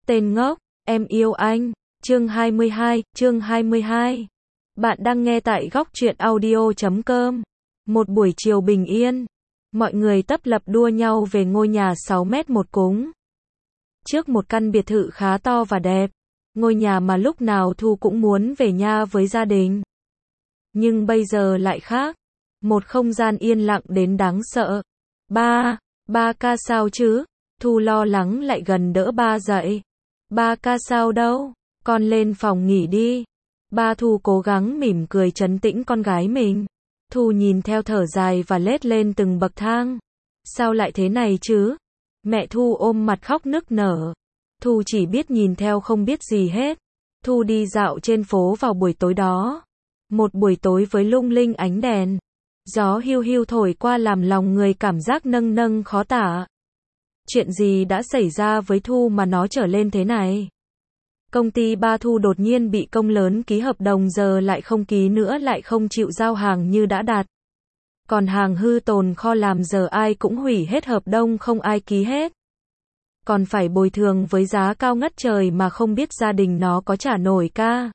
Tên ngốc, em yêu anh. Chương 22. Bạn đang nghe tại góc truyện audio.com. Một buổi chiều bình yên. Mọi người tấp lập đua nhau về ngôi nhà 6 mét một cúng. Trước một căn biệt thự khá to và đẹp. Ngôi nhà mà lúc nào Thu cũng muốn về nhà với gia đình. Nhưng bây giờ lại khác. Một không gian yên lặng đến đáng sợ. Ba ca sao chứ? Thu lo lắng lại gần đỡ ba dậy. Ba ca sao đâu? Con lên phòng nghỉ đi. Ba Thu cố gắng mỉm cười trấn tĩnh con gái mình. Thu nhìn theo thở dài và lết lên từng bậc thang. Sao lại thế này chứ? Mẹ Thu ôm mặt khóc nức nở. Thu chỉ biết nhìn theo không biết gì hết. Thu đi dạo trên phố vào buổi tối đó. Một buổi tối với lung linh ánh đèn. Gió hiu hiu thổi qua làm lòng người cảm giác nâng nâng khó tả. Chuyện gì đã xảy ra với Thu mà nó trở lên thế này? Công ty ba Thu đột nhiên bị công lớn ký hợp đồng giờ lại không ký nữa, lại không chịu giao hàng như đã đặt. Còn hàng hư tồn kho làm giờ ai cũng hủy hết hợp đồng, không ai ký hết. Còn phải bồi thường với giá cao ngất trời mà không biết gia đình nó có trả nổi ca.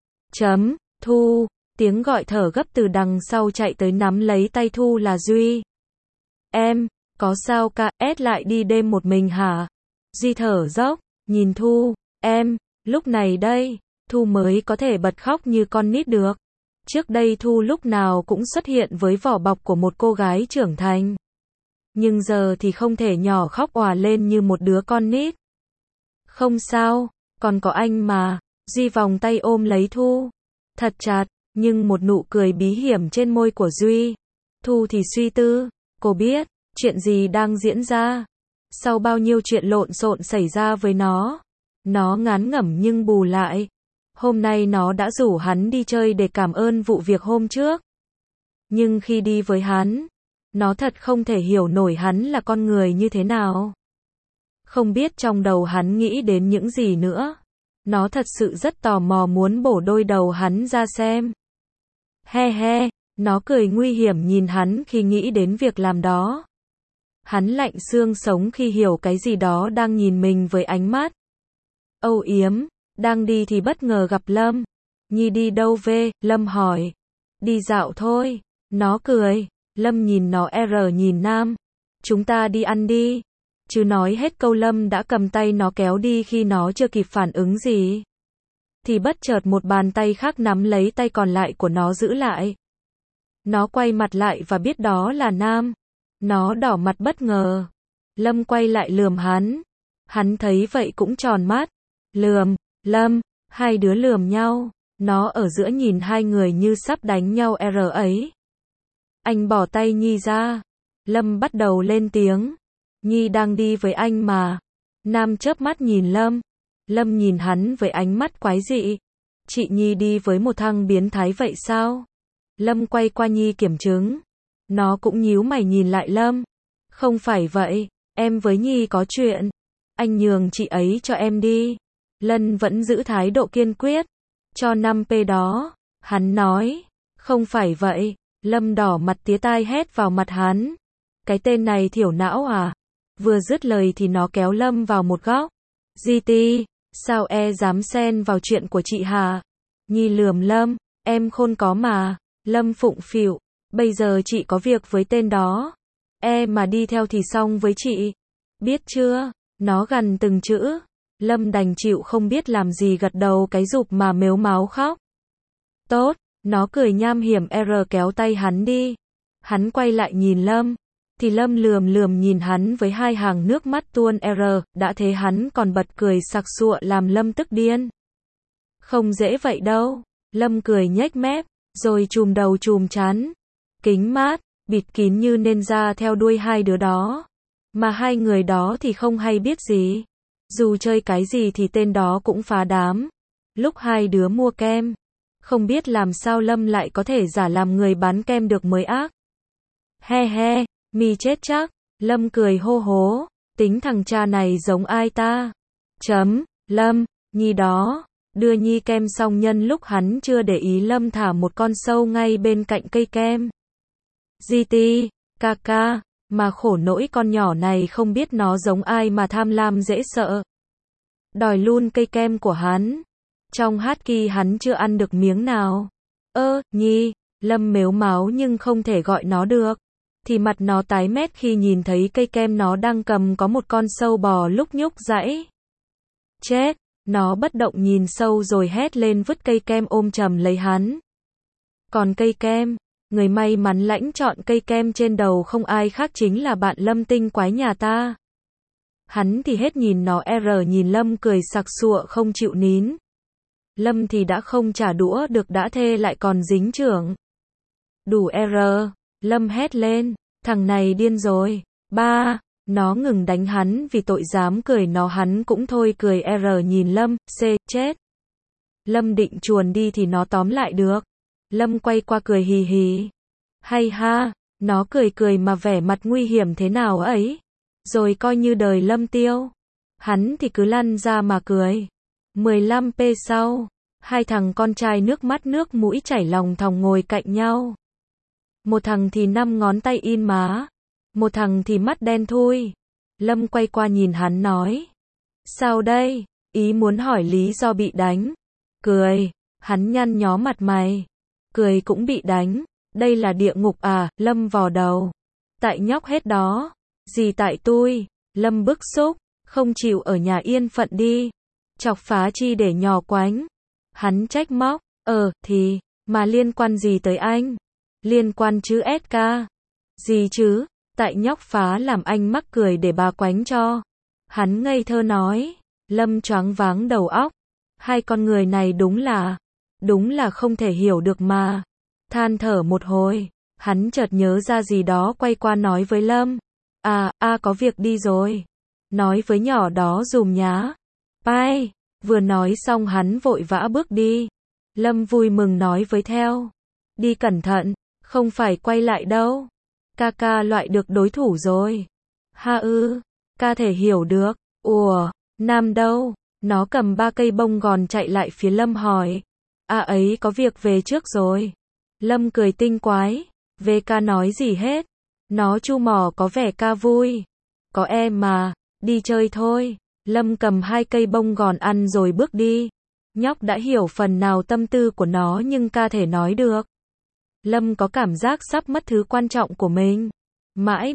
Thu, tiếng gọi thở gấp từ đằng sau chạy tới nắm lấy tay Thu là Duy. Em, có sao ca, lại đi đêm một mình hả? Duy thở dốc, nhìn Thu, em, lúc này đây, Thu mới có thể bật khóc như con nít được. Trước đây Thu lúc nào cũng xuất hiện với vỏ bọc của một cô gái trưởng thành. Nhưng giờ thì không thể nhỏ khóc òa lên như một đứa con nít. Không sao, còn có anh mà. Duy vòng tay ôm lấy Thu. Thật chặt, nhưng một nụ cười bí hiểm trên môi của Duy. Thu thì suy tư, cô biết, chuyện gì đang diễn ra. Sau bao nhiêu chuyện lộn xộn xảy ra với nó ngán ngẩm nhưng bù lại. Hôm nay nó đã rủ hắn đi chơi để cảm ơn vụ việc hôm trước. Nhưng khi đi với hắn, nó thật không thể hiểu nổi hắn là con người như thế nào. Không biết trong đầu hắn nghĩ đến những gì nữa. Nó thật sự rất tò mò muốn bổ đôi đầu hắn ra xem. Nó cười nguy hiểm nhìn hắn khi nghĩ đến việc làm đó. Hắn lạnh xương sống khi hiểu cái gì đó đang nhìn mình với ánh mắt âu yếm. Đang đi thì bất ngờ gặp Lâm. Nhi đi đâu về? Lâm hỏi. Đi dạo thôi. Nó cười. Lâm nhìn nó nhìn Nam. Chúng ta đi ăn đi. Chứ nói hết câu Lâm đã cầm tay nó kéo đi khi nó chưa kịp phản ứng gì. Thì bất chợt một bàn tay khác nắm lấy tay còn lại của nó giữ lại. Nó quay mặt lại và biết đó là Nam. Nó đỏ mặt bất ngờ. Lâm quay lại lườm hắn. Hắn thấy vậy cũng tròn mắt. Lườm, Lâm, hai đứa lườm nhau. Nó ở giữa nhìn hai người như sắp đánh nhau ấy. Anh bỏ tay Nhi ra. Lâm bắt đầu lên tiếng. Nhi đang đi với anh mà. Nam chớp mắt nhìn Lâm. Lâm nhìn hắn với ánh mắt quái dị. Chị Nhi đi với một thằng biến thái vậy sao? Lâm quay qua Nhi kiểm chứng. Nó cũng nhíu mày nhìn lại Lâm. Không phải vậy, em với Nhi có chuyện. Anh nhường chị ấy cho em đi. Lân vẫn giữ thái độ kiên quyết. Cho 5p đó. Hắn nói. Không phải vậy. Lâm đỏ mặt tía tai hét vào mặt hắn. Cái tên này thiểu não à? Vừa dứt lời thì nó kéo Lâm vào một góc. GT, sao dám xen vào chuyện của chị hả? Nhi lườm Lâm. Em khôn có mà. Lâm phụng phịu. Bây giờ chị có việc với tên đó. Mà đi theo thì xong với chị. Biết chưa? Nó gằn từng chữ. Lâm đành chịu không biết làm gì, gật đầu cái rụp mà mếu máo khóc. Tốt. Nó cười nham hiểm kéo tay hắn đi. Hắn quay lại nhìn Lâm. Thì Lâm lườm nhìn hắn với hai hàng nước mắt tuôn đã thế hắn còn bật cười sặc sụa làm Lâm tức điên. Không dễ vậy đâu. Lâm cười nhếch mép, rồi chùm đầu chùm trán. Kính mát, bịt kín như nên ra theo đuôi hai đứa đó. Mà hai người đó thì không hay biết gì. Dù chơi cái gì thì tên đó cũng phá đám. Lúc hai đứa mua kem, không biết làm sao Lâm lại có thể giả làm người bán kem được mới ác. Mi chết chắc. Lâm cười hô hố. Tính thằng cha này giống ai ta? Lâm, Nhi đó. Đưa Nhi kem xong nhân lúc hắn chưa để ý Lâm thả một con sâu ngay bên cạnh cây kem. GT, ca, mà khổ nỗi con nhỏ này không biết nó giống ai mà tham lam dễ sợ. đòi luôn cây kem của hắn. Trong hát kỳ hắn chưa ăn được miếng nào. Nhi, Lâm mếu máo nhưng không thể gọi nó được. Thì mặt nó tái mét khi nhìn thấy cây kem nó đang cầm có một con sâu bò lúc nhúc giãy. Chết, nó bất động nhìn sâu rồi hét lên vứt cây kem ôm chầm lấy hắn. Còn cây kem, người may mắn lãnh chọn cây kem trên đầu không ai khác chính là bạn Lâm tinh quái nhà ta. Hắn thì hết nhìn nó nhìn Lâm cười sặc sụa không chịu nín. Lâm thì đã không trả đũa được đã thê lại còn dính chưởng. Đủ Lâm hét lên, thằng này điên rồi. Ba, nó ngừng đánh hắn vì tội dám cười nó hắn cũng thôi cười nhìn Lâm, chết. Lâm định chuồn đi thì nó tóm lại được. Lâm quay qua cười hì hì. Hay ha, nó cười mà vẻ mặt nguy hiểm thế nào ấy. Rồi coi như đời Lâm tiêu. Hắn thì cứ lăn ra mà cười. 15p sau, hai thằng con trai nước mắt nước mũi chảy lòng thòng ngồi cạnh nhau. Một thằng thì 5 ngón tay in má. Một thằng thì mắt đen thui. Lâm quay qua nhìn hắn nói. Sao đây? Ý muốn hỏi lý do bị đánh. Cười. Hắn nhăn nhó mặt mày. Cười cũng bị đánh. Đây là địa ngục à? Lâm vò đầu. Tại nhóc hết đó. Gì tại tôi? Lâm bức xúc. Không chịu ở nhà yên phận đi. Chọc phá chi để nhò quánh. Hắn trách móc. Thì, mà liên quan gì tới anh? Liên quan chứ SK. Gì chứ? Tại nhóc phá làm anh mắc cười để bà quánh cho. Hắn ngây thơ nói. Lâm choáng váng đầu óc. Hai con người này đúng là không thể hiểu được mà. Than thở một hồi, hắn chợt nhớ ra gì đó quay qua nói với Lâm. Có việc đi rồi. Nói với nhỏ đó dùm nhá. Bye. Vừa nói xong hắn vội vã bước đi. Lâm vui mừng nói với theo. Đi cẩn thận, không phải quay lại đâu. Ca loại được đối thủ rồi. Ca thể hiểu được. Nam đâu? Nó cầm 3 cây bông gòn chạy lại phía Lâm hỏi. Ấy có việc về trước rồi. Lâm cười tinh quái. VK nói gì hết. Nó chu mỏ có vẻ ca vui. Có em mà, đi chơi thôi. Lâm cầm 2 cây bông gòn ăn rồi bước đi. Nhóc đã hiểu phần nào tâm tư của nó nhưng ca thể nói được. Lâm có cảm giác sắp mất thứ quan trọng của mình. Mãi,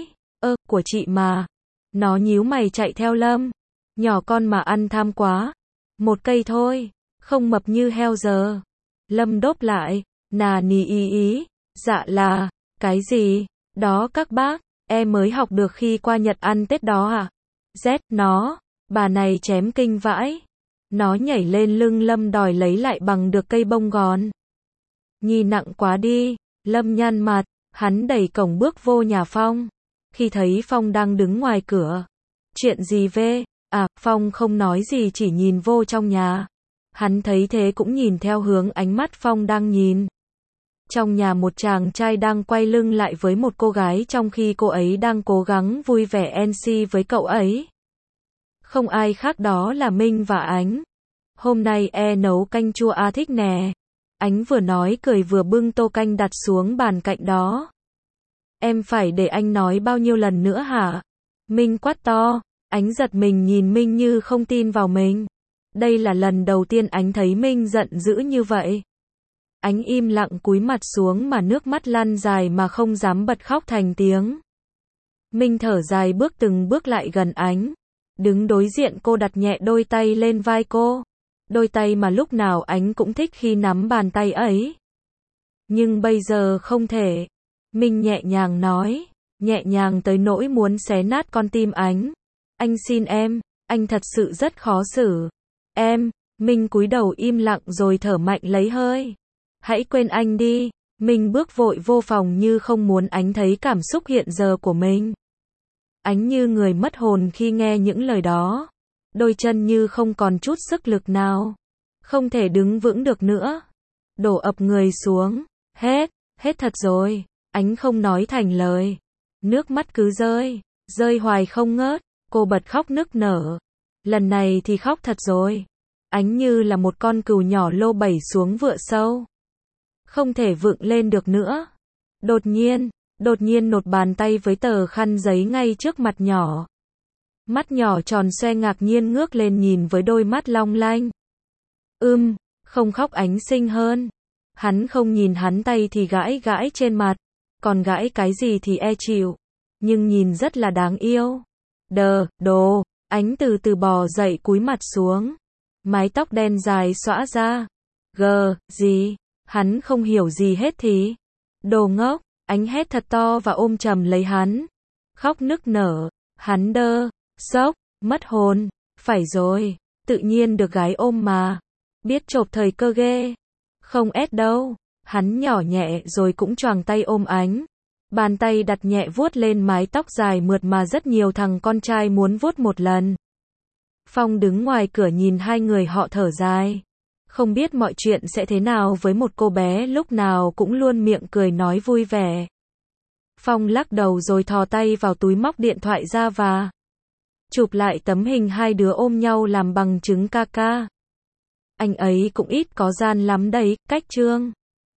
của chị mà. Nó nhíu mày chạy theo Lâm. Nhỏ con mà ăn tham quá. 1 cây thôi, không mập như heo giờ. Lâm đốp lại, nà nì ý. Dạ là, cái gì? Đó các bác, em mới học được khi qua Nhật ăn Tết đó à? Nó, bà này chém kinh vãi. Nó nhảy lên lưng Lâm đòi lấy lại bằng được cây bông gòn. Nhi nặng quá đi. Lâm nhăn mặt, hắn đẩy cổng bước vô nhà Phong. Khi thấy Phong đang đứng ngoài cửa. Chuyện gì về? Phong không nói gì chỉ nhìn vô trong nhà. Hắn thấy thế cũng nhìn theo hướng ánh mắt Phong đang nhìn. Trong nhà một chàng trai đang quay lưng lại với một cô gái trong khi cô ấy đang cố gắng vui vẻ NC với cậu ấy. Không ai khác đó là Minh và Ánh. Hôm nay nấu canh chua thích nè. Ánh vừa nói cười vừa bưng tô canh đặt xuống bàn cạnh đó. Em phải để anh nói bao nhiêu lần nữa hả? Minh quát to. Ánh giật mình nhìn Minh như không tin vào mình. Đây là lần đầu tiên Ánh thấy Minh giận dữ như vậy. Ánh im lặng cúi mặt xuống mà nước mắt lăn dài mà không dám bật khóc thành tiếng. Minh thở dài bước từng bước lại gần Ánh. Đứng đối diện cô đặt nhẹ đôi tay lên vai cô. Đôi tay mà lúc nào Ánh cũng thích khi nắm bàn tay ấy. Nhưng bây giờ không thể. Minh nhẹ nhàng nói. Nhẹ nhàng tới nỗi muốn xé nát con tim Ánh. Anh xin em, anh thật sự rất khó xử. Em, Minh cúi đầu im lặng rồi thở mạnh lấy hơi. Hãy quên anh đi. Minh bước vội vô phòng như không muốn Ánh thấy cảm xúc hiện giờ của mình. Ánh như người mất hồn khi nghe những lời đó. Đôi chân như không còn chút sức lực nào. Không thể đứng vững được nữa. Đổ ập người xuống. Hết thật rồi. Ánh không nói thành lời. Nước mắt cứ rơi hoài không ngớt. Cô bật khóc nức nở. Lần này thì khóc thật rồi. Ánh như là một con cừu nhỏ lô bẩy xuống vựa sâu. Không thể vượng lên được nữa. Đột nhiên nột bàn tay với tờ khăn giấy ngay trước mặt nhỏ. Mắt nhỏ tròn xoe ngạc nhiên ngước lên nhìn với đôi mắt long lanh. Không khóc ánh xinh hơn. Hắn không nhìn hắn, tay thì gãi gãi trên mặt. Còn gãi cái gì thì e chịu. Nhưng nhìn rất là đáng yêu. Đồ, Ánh từ từ bò dậy cúi mặt xuống. Mái tóc đen dài xõa ra. Gì? Hắn không hiểu gì hết thì. Đồ ngốc, Ánh hét thật to và ôm chầm lấy hắn. Khóc nức nở. Hắn sốc, mất hồn. Phải rồi, tự nhiên được gái ôm mà. Biết chộp thời cơ ghê. Không ép đâu. Hắn nhỏ nhẹ rồi cũng choàng tay ôm Ánh. Bàn tay đặt nhẹ vuốt lên mái tóc dài mượt mà rất nhiều thằng con trai muốn vuốt một lần. Phong đứng ngoài cửa nhìn hai người họ thở dài. Không biết mọi chuyện sẽ thế nào với một cô bé lúc nào cũng luôn miệng cười nói vui vẻ. Phong lắc đầu rồi thò tay vào túi móc điện thoại ra và chụp lại tấm hình hai đứa ôm nhau làm bằng chứng ca. Anh ấy cũng ít có gian lắm đấy, cách Trương.